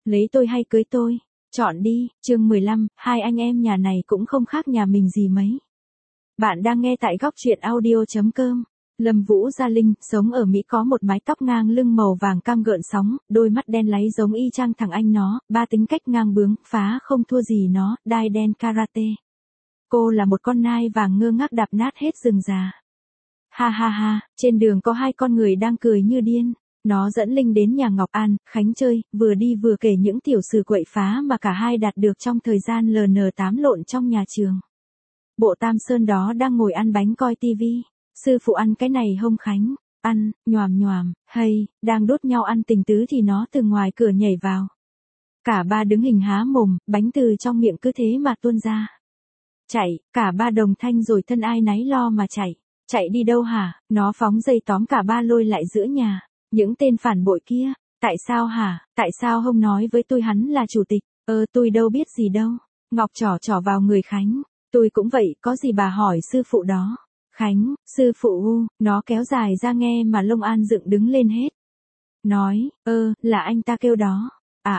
lấy tôi hay cưới tôi, chọn đi. Chương 15, hai anh em nhà này cũng không khác nhà mình gì mấy. Bạn đang nghe tại góc truyện audio.com. Lâm Vũ Gia Linh, sống ở Mỹ, có một mái tóc ngang lưng màu vàng cam gợn sóng, đôi mắt đen láy giống y chang thằng anh nó, ba tính cách ngang bướng, phá không thua gì nó, đai đen karate. Cô là một con nai vàng ngơ ngác đạp nát hết rừng già. Ha ha ha, trên đường có hai con người đang cười như điên. Nó dẫn Linh đến nhà Ngọc An, Khánh chơi, vừa đi vừa kể những tiểu sử quậy phá mà cả hai đạt được trong thời gian LN8 lộn trong nhà trường. Bộ Tam Sơn đó đang ngồi ăn bánh coi tivi. Sư phụ ăn cái này hông Khánh? Ăn, nhoàm nhoàm, hay, đang đốt nhau ăn tình tứ thì nó từ ngoài cửa nhảy vào. Cả ba đứng hình há mồm, bánh từ trong miệng cứ thế mà tuôn ra. Chạy, cả ba đồng thanh rồi thân ai nấy lo mà chạy. Chạy đi đâu hả? Nó phóng dây tóm cả ba lôi lại giữa nhà. Những tên phản bội kia, tại sao hả? Tại sao không nói với tôi hắn là chủ tịch? Tôi đâu biết gì đâu. Ngọc trỏ vào người Khánh. Tôi cũng vậy, có gì bà hỏi sư phụ đó. Khánh, sư phụ nó kéo dài ra nghe mà lông an dựng đứng lên hết. Nói, là anh ta kêu đó.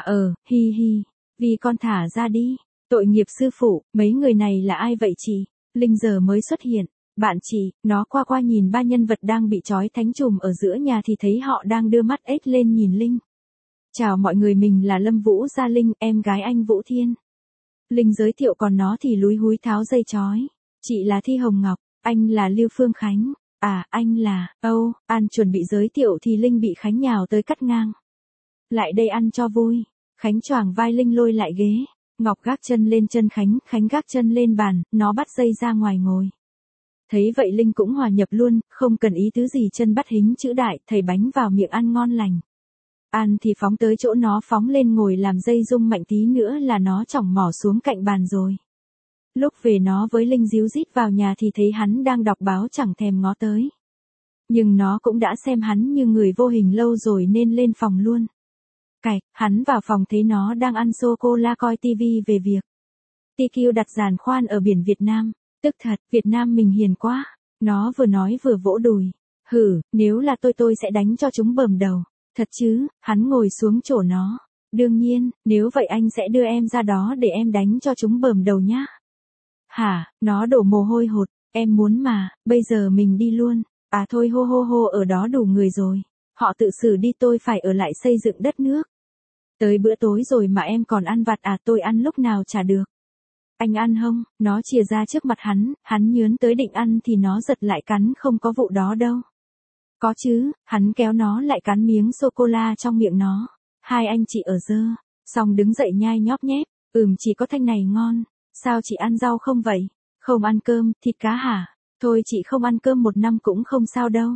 Hi hi, vì con thả ra đi. Tội nghiệp sư phụ, mấy người này là ai vậy chị? Linh giờ mới xuất hiện. Bạn chị, nó qua nhìn ba nhân vật đang bị trói thánh trùm ở giữa nhà thì thấy họ đang đưa mắt ếch lên nhìn Linh. Chào mọi người, mình là Lâm Vũ Gia Linh, em gái anh Vũ Thiên. Linh giới thiệu, còn nó thì lúi húi tháo dây trói. Chị là Thi Hồng Ngọc, anh là Lưu Phương Khánh. Anh là, An chuẩn bị giới thiệu thì Linh bị Khánh nhào tới cắt ngang. Lại đây ăn cho vui. Khánh choàng vai Linh lôi lại ghế. Ngọc gác chân lên chân Khánh, Khánh gác chân lên bàn, nó bắt dây ra ngoài ngồi. Thấy vậy Linh cũng hòa nhập luôn, không cần ý tứ gì, chân bắt hình chữ đại, thầy bánh vào miệng ăn ngon lành. Ăn thì phóng tới chỗ nó phóng lên ngồi làm dây rung mạnh tí nữa là nó chỏng mỏ xuống cạnh bàn rồi. Lúc về nó với Linh díu dít vào nhà thì thấy hắn đang đọc báo chẳng thèm ngó tới. Nhưng nó cũng đã xem hắn như người vô hình lâu rồi nên lên phòng luôn. Cạch, hắn vào phòng thấy nó đang ăn sô-cô-la coi tivi về việc TQ đặt giàn khoan ở biển Việt Nam. Tức thật, Việt Nam mình hiền quá. Nó vừa nói vừa vỗ đùi. Nếu là tôi sẽ đánh cho chúng bầm đầu. Thật chứ, hắn ngồi xuống chỗ nó. Đương nhiên, nếu vậy anh sẽ đưa em ra đó để em đánh cho chúng bầm đầu nhá. Hả, nó đổ mồ hôi hột. Em muốn mà, bây giờ mình đi luôn. Thôi hô, ở đó đủ người rồi. Họ tự xử đi, tôi phải ở lại xây dựng đất nước. Tới bữa tối rồi mà em còn ăn vặt tôi ăn lúc nào chả được. Anh ăn không? Nó chìa ra trước mặt hắn nhướn tới định ăn thì nó giật lại cắn, không có vụ đó đâu. Có chứ, hắn kéo nó lại cắn miếng sô-cô-la trong miệng nó. Hai anh chị ở dơ, xong đứng dậy nhai nhóp nhép. Chỉ có thanh này ngon. Sao chị ăn rau không vậy? Không ăn cơm, thịt cá hả? Thôi chị không ăn cơm một năm cũng không sao đâu.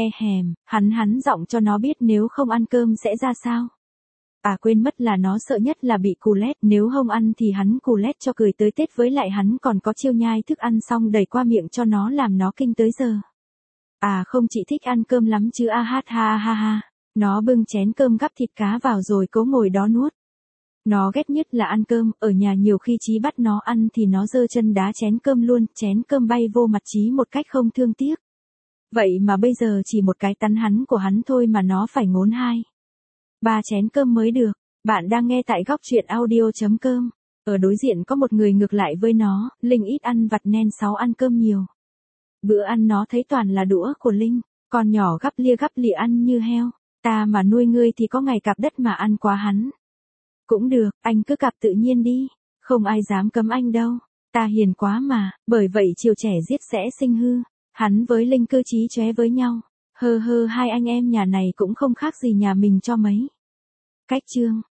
Hắn giọng cho nó biết nếu không ăn cơm sẽ ra sao. Quên mất là nó sợ nhất là bị cù lét, nếu không ăn thì hắn cù lét cho cười tới Tết, với lại hắn còn có chiêu nhai thức ăn xong đẩy qua miệng cho nó làm nó kinh tới giờ. Không, chị thích ăn cơm lắm chứ ha. Nó bưng chén cơm gắp thịt cá vào rồi cố ngồi đó nuốt. Nó ghét nhất là ăn cơm, ở nhà nhiều khi Chí bắt nó ăn thì nó giơ chân đá chén cơm luôn, chén cơm bay vô mặt Chí một cách không thương tiếc. Vậy mà bây giờ chỉ một cái tắn hắn của hắn thôi mà nó phải ngốn 2-3 chén cơm mới được. Bạn đang nghe tại góc truyện audio.com. Ở đối diện có một người ngược lại với nó, Linh ít ăn vặt nên ăn cơm nhiều. Bữa ăn nó thấy toàn là đũa của Linh, con nhỏ gắp lìa ăn như heo. Ta mà nuôi ngươi thì có ngày cạp đất mà ăn quá hắn. Cũng được, anh cứ cạp tự nhiên đi, không ai dám cấm anh đâu. Ta hiền quá mà, bởi vậy chiều trẻ giết sẽ sinh hư. Hắn với Linh cứ chí chóe với nhau. Hai anh em nhà này cũng không khác gì nhà mình cho mấy. Cách chương